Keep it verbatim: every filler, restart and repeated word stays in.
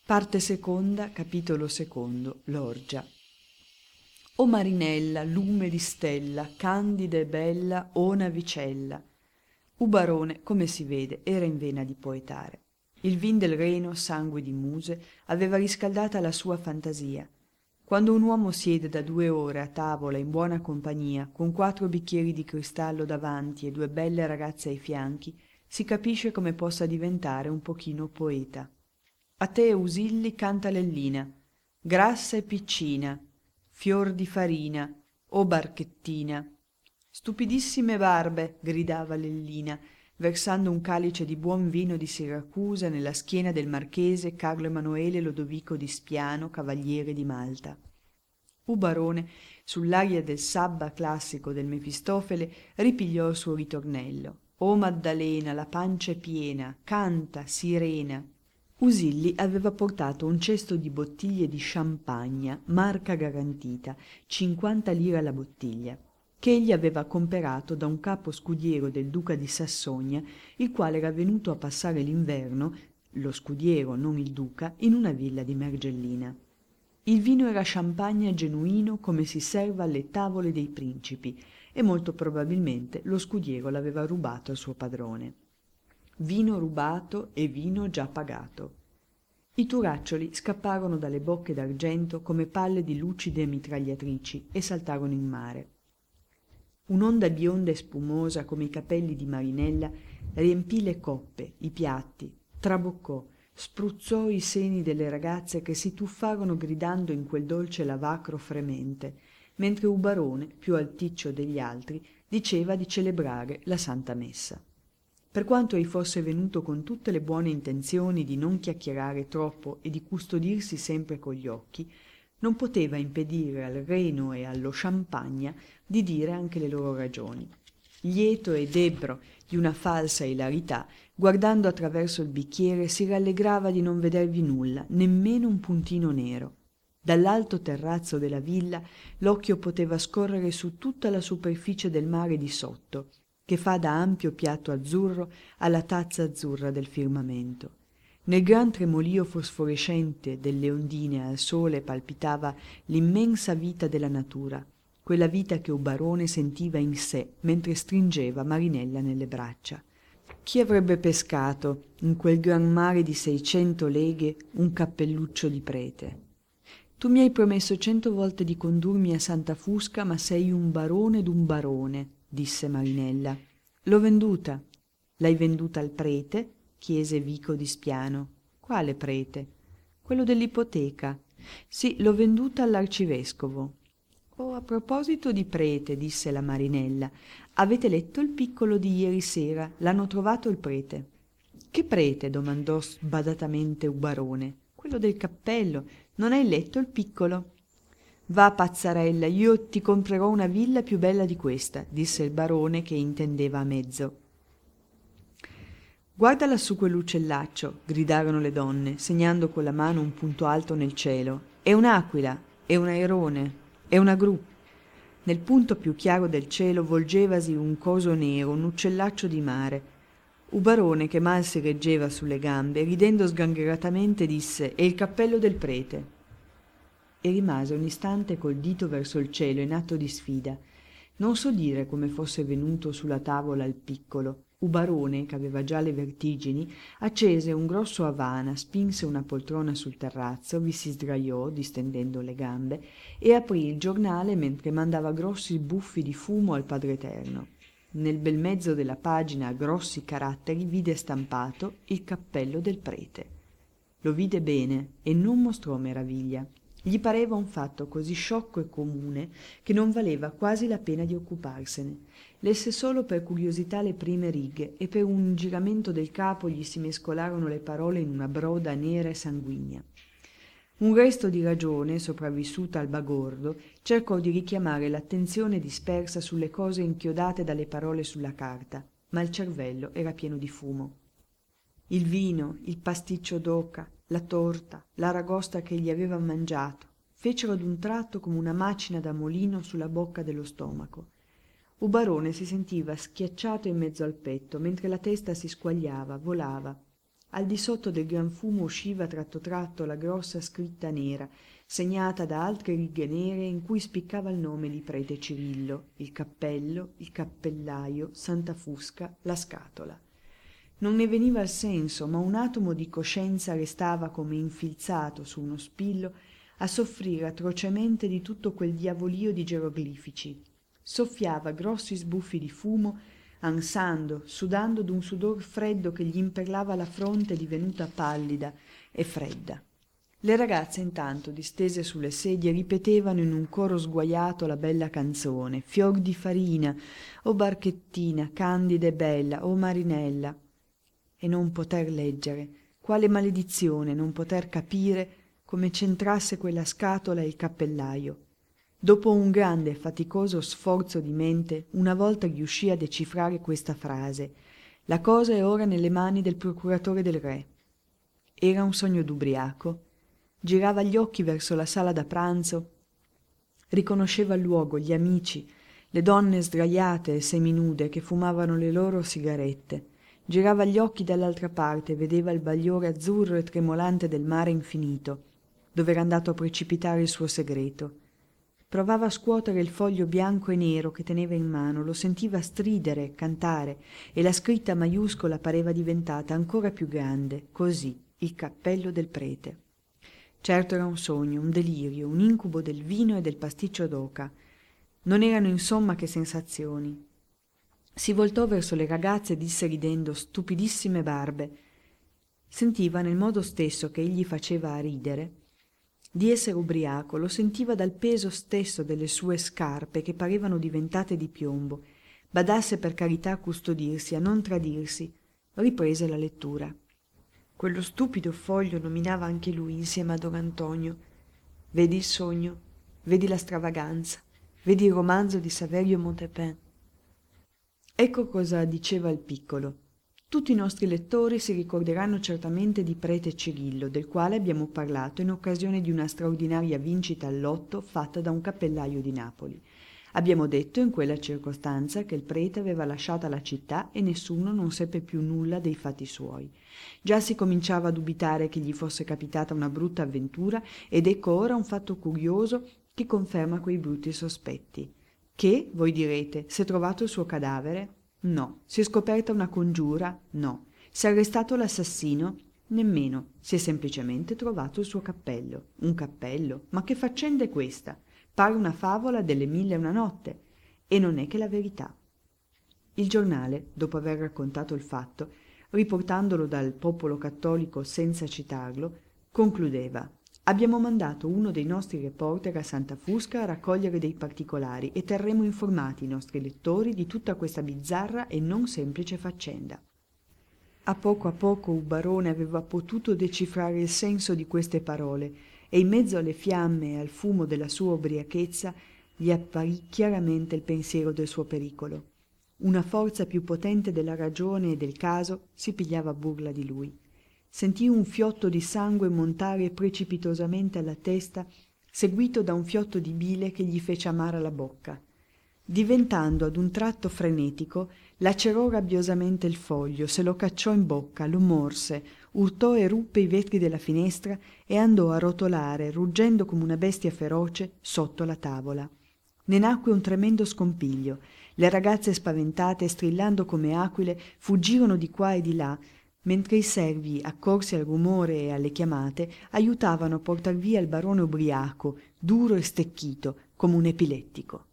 Parte seconda, capitolo secondo, l'orgia. O Marinella, lume di stella, candida e bella, o navicella. Ubarone, come si vede, era in vena di poetare. Il vin del Reno, sangue di muse, aveva riscaldata la sua fantasia. Quando un uomo siede da due ore a tavola in buona compagnia, con quattro bicchieri di cristallo davanti e due belle ragazze ai fianchi, si capisce come possa diventare un pochino poeta. A te, Usilli, canta Lellina, grassa e piccina, fior di farina, o barchettina. Stupidissime barbe, gridava Lellina, versando un calice di buon vino di Siracusa nella schiena del marchese Carlo Emanuele Lodovico di Spiano, cavaliere di Malta. Ubarone, sull'aria del sabba classico del Mefistofele, ripigliò il suo ritornello. O Maddalena, la pancia è piena, canta, sirena. Usilli aveva portato un cesto di bottiglie di champagne, marca garantita, cinquanta lire alla bottiglia, che egli aveva comperato da un capo scudiero del duca di Sassonia, il quale era venuto a passare l'inverno, lo scudiero, non il duca, in una villa di Mergellina. Il vino era champagne genuino come si serva alle tavole dei principi, e molto probabilmente lo scudiero l'aveva rubato al suo padrone. Vino rubato e vino già pagato. I turaccioli scapparono dalle bocche d'argento come palle di lucide mitragliatrici e saltarono in mare. Un'onda bionda e spumosa come i capelli di Marinella riempì le coppe, i piatti, traboccò, spruzzò i seni delle ragazze che si tuffarono gridando in quel dolce lavacro fremente, mentre Ubarone, più alticcio degli altri, diceva di celebrare la Santa Messa. Per quanto ei fosse venuto con tutte le buone intenzioni di non chiacchierare troppo e di custodirsi sempre con gli occhi, non poteva impedire al Reno e allo Champagna di dire anche le loro ragioni. Lieto ed ebbro di una falsa ilarità, guardando attraverso il bicchiere, si rallegrava di non vedervi nulla, nemmeno un puntino nero. Dall'alto terrazzo della villa l'occhio poteva scorrere su tutta la superficie del mare di sotto, che fa da ampio piatto azzurro alla tazza azzurra del firmamento. Nel gran tremolio fosforescente delle ondine al sole palpitava l'immensa vita della natura, quella vita che Ubarone sentiva in sé mentre stringeva Marinella nelle braccia. Chi avrebbe pescato, in quel gran mare di seicento leghe, un cappelluccio di prete? Tu mi hai promesso cento volte di condurmi a Santa Fusca, ma sei un barone d'un barone, disse Marinella. L'ho venduta. L'hai venduta al prete? Chiese Vico di Spiano. Quale prete? Quello dell'ipoteca. Sì, l'ho venduta all'arcivescovo. Oh, a proposito di prete, disse la Marinella, avete letto il piccolo di ieri sera? L'hanno trovato il prete. Che prete? Domandò sbadatamente Ubarone. Quello del cappello. Non hai letto il piccolo? Va, pazzarella, io ti comprerò una villa più bella di questa, disse il barone che intendeva a mezzo. Guarda lassù quell'uccellaccio, gridarono le donne, segnando con la mano un punto alto nel cielo. È un'aquila, è un airone, è una gru. Nel punto più chiaro del cielo volgevasi un coso nero, un uccellaccio di mare. Ubarone, che mal si reggeva sulle gambe, ridendo sgangheratamente, disse: «È il cappello del prete». E rimase un istante col dito verso il cielo in atto di sfida. Non so dire come fosse venuto sulla tavola il piccolo. Ubarone, che aveva già le vertigini, accese un grosso Havana, spinse una poltrona sul terrazzo, vi si sdraiò, distendendo le gambe, e aprì il giornale mentre mandava grossi buffi di fumo al Padre Eterno. Nel bel mezzo della pagina, a grossi caratteri, vide stampato il cappello del prete. Lo vide bene e non mostrò meraviglia. Gli pareva un fatto così sciocco e comune che non valeva quasi la pena di occuparsene. Lesse solo per curiosità le prime righe e per un giramento del capo gli si mescolarono le parole in una broda nera e sanguigna. Un resto di ragione, sopravvissuta al bagordo, cercò di richiamare l'attenzione dispersa sulle cose inchiodate dalle parole sulla carta, ma il cervello era pieno di fumo. Il vino, il pasticcio d'oca, la torta, l'aragosta che gli aveva mangiato, fecero ad un tratto come una macina da molino sulla bocca dello stomaco. Ubarone si sentiva schiacciato in mezzo al petto, mentre la testa si squagliava, volava. Al di sotto del gran fumo usciva tratto tratto la grossa scritta nera, segnata da altre righe nere in cui spiccava il nome di prete Cirillo, il cappello, il cappellaio, Santa Fusca, la scatola. Non ne veniva il senso, ma un atomo di coscienza restava come infilzato su uno spillo a soffrire atrocemente di tutto quel diavolio di geroglifici. Soffiava grossi sbuffi di fumo, ansando, sudando d'un sudor freddo che gli imperlava la fronte divenuta pallida e fredda. Le ragazze intanto, distese sulle sedie, ripetevano in un coro sguaiato la bella canzone: fior di farina, o barchettina, candida e bella, o Marinella. E non poter leggere, quale maledizione non poter capire come c'entrasse quella scatola e il cappellaio. Dopo un grande e faticoso sforzo di mente, una volta riuscì a decifrare questa frase: la cosa è ora nelle mani del procuratore del re. Era un sogno d'ubriaco. Girava gli occhi verso la sala da pranzo, riconosceva il luogo, gli amici, le donne sdraiate e seminude che fumavano le loro sigarette. Girava gli occhi dall'altra parte e vedeva il bagliore azzurro e tremolante del mare infinito, dove era andato a precipitare il suo segreto. Provava a scuotere il foglio bianco e nero che teneva in mano, lo sentiva stridere, cantare, e la scritta maiuscola pareva diventata ancora più grande, così, il cappello del prete. Certo era un sogno, un delirio, un incubo del vino e del pasticcio d'oca. Non erano insomma che sensazioni. Si voltò verso le ragazze e disse ridendo: stupidissime barbe. Sentiva nel modo stesso che egli faceva a ridere di essere ubriaco, lo sentiva dal peso stesso delle sue scarpe che parevano diventate di piombo. Badasse per carità a custodirsi, a non tradirsi. Riprese la lettura. Quello stupido foglio nominava anche lui insieme a Don Antonio. Vedi il sogno, vedi la stravaganza, vedi il romanzo di Saverio Montepin. Ecco cosa diceva il piccolo. Tutti i nostri lettori si ricorderanno certamente di prete Cirillo, del quale abbiamo parlato in occasione di una straordinaria vincita al lotto fatta da un cappellaio di Napoli. Abbiamo detto in quella circostanza che il prete aveva lasciata la città e nessuno non seppe più nulla dei fatti suoi. Già si cominciava a dubitare che gli fosse capitata una brutta avventura, ed ecco ora un fatto curioso che conferma quei brutti sospetti. Che, voi direte, si è trovato il suo cadavere? No. Si è scoperta una congiura? No. Si è arrestato l'assassino? Nemmeno. Si è semplicemente trovato il suo cappello. Un cappello? Ma che faccenda è questa? Pare una favola delle mille e una notte. E non è che la verità. Il giornale, dopo aver raccontato il fatto, riportandolo dal Popolo Cattolico senza citarlo, concludeva: abbiamo mandato uno dei nostri reporter a Santa Fusca a raccogliere dei particolari e terremo informati i nostri lettori di tutta questa bizzarra e non semplice faccenda. A poco a poco Ubarone aveva potuto decifrare il senso di queste parole e in mezzo alle fiamme e al fumo della sua ubriachezza gli apparì chiaramente il pensiero del suo pericolo. Una forza più potente della ragione e del caso si pigliava a burla di lui. Sentì un fiotto di sangue montare precipitosamente alla testa, seguito da un fiotto di bile che gli fece amara la bocca. Diventando ad un tratto frenetico, lacerò rabbiosamente il foglio, se lo cacciò in bocca, lo morse, urtò e ruppe i vetri della finestra e andò a rotolare, ruggendo come una bestia feroce, sotto la tavola. Ne nacque un tremendo scompiglio. Le ragazze spaventate, strillando come aquile, fuggirono di qua e di là, mentre i servi, accorsi al rumore e alle chiamate, aiutavano a portar via il barone ubriaco, duro e stecchito, come un epilettico.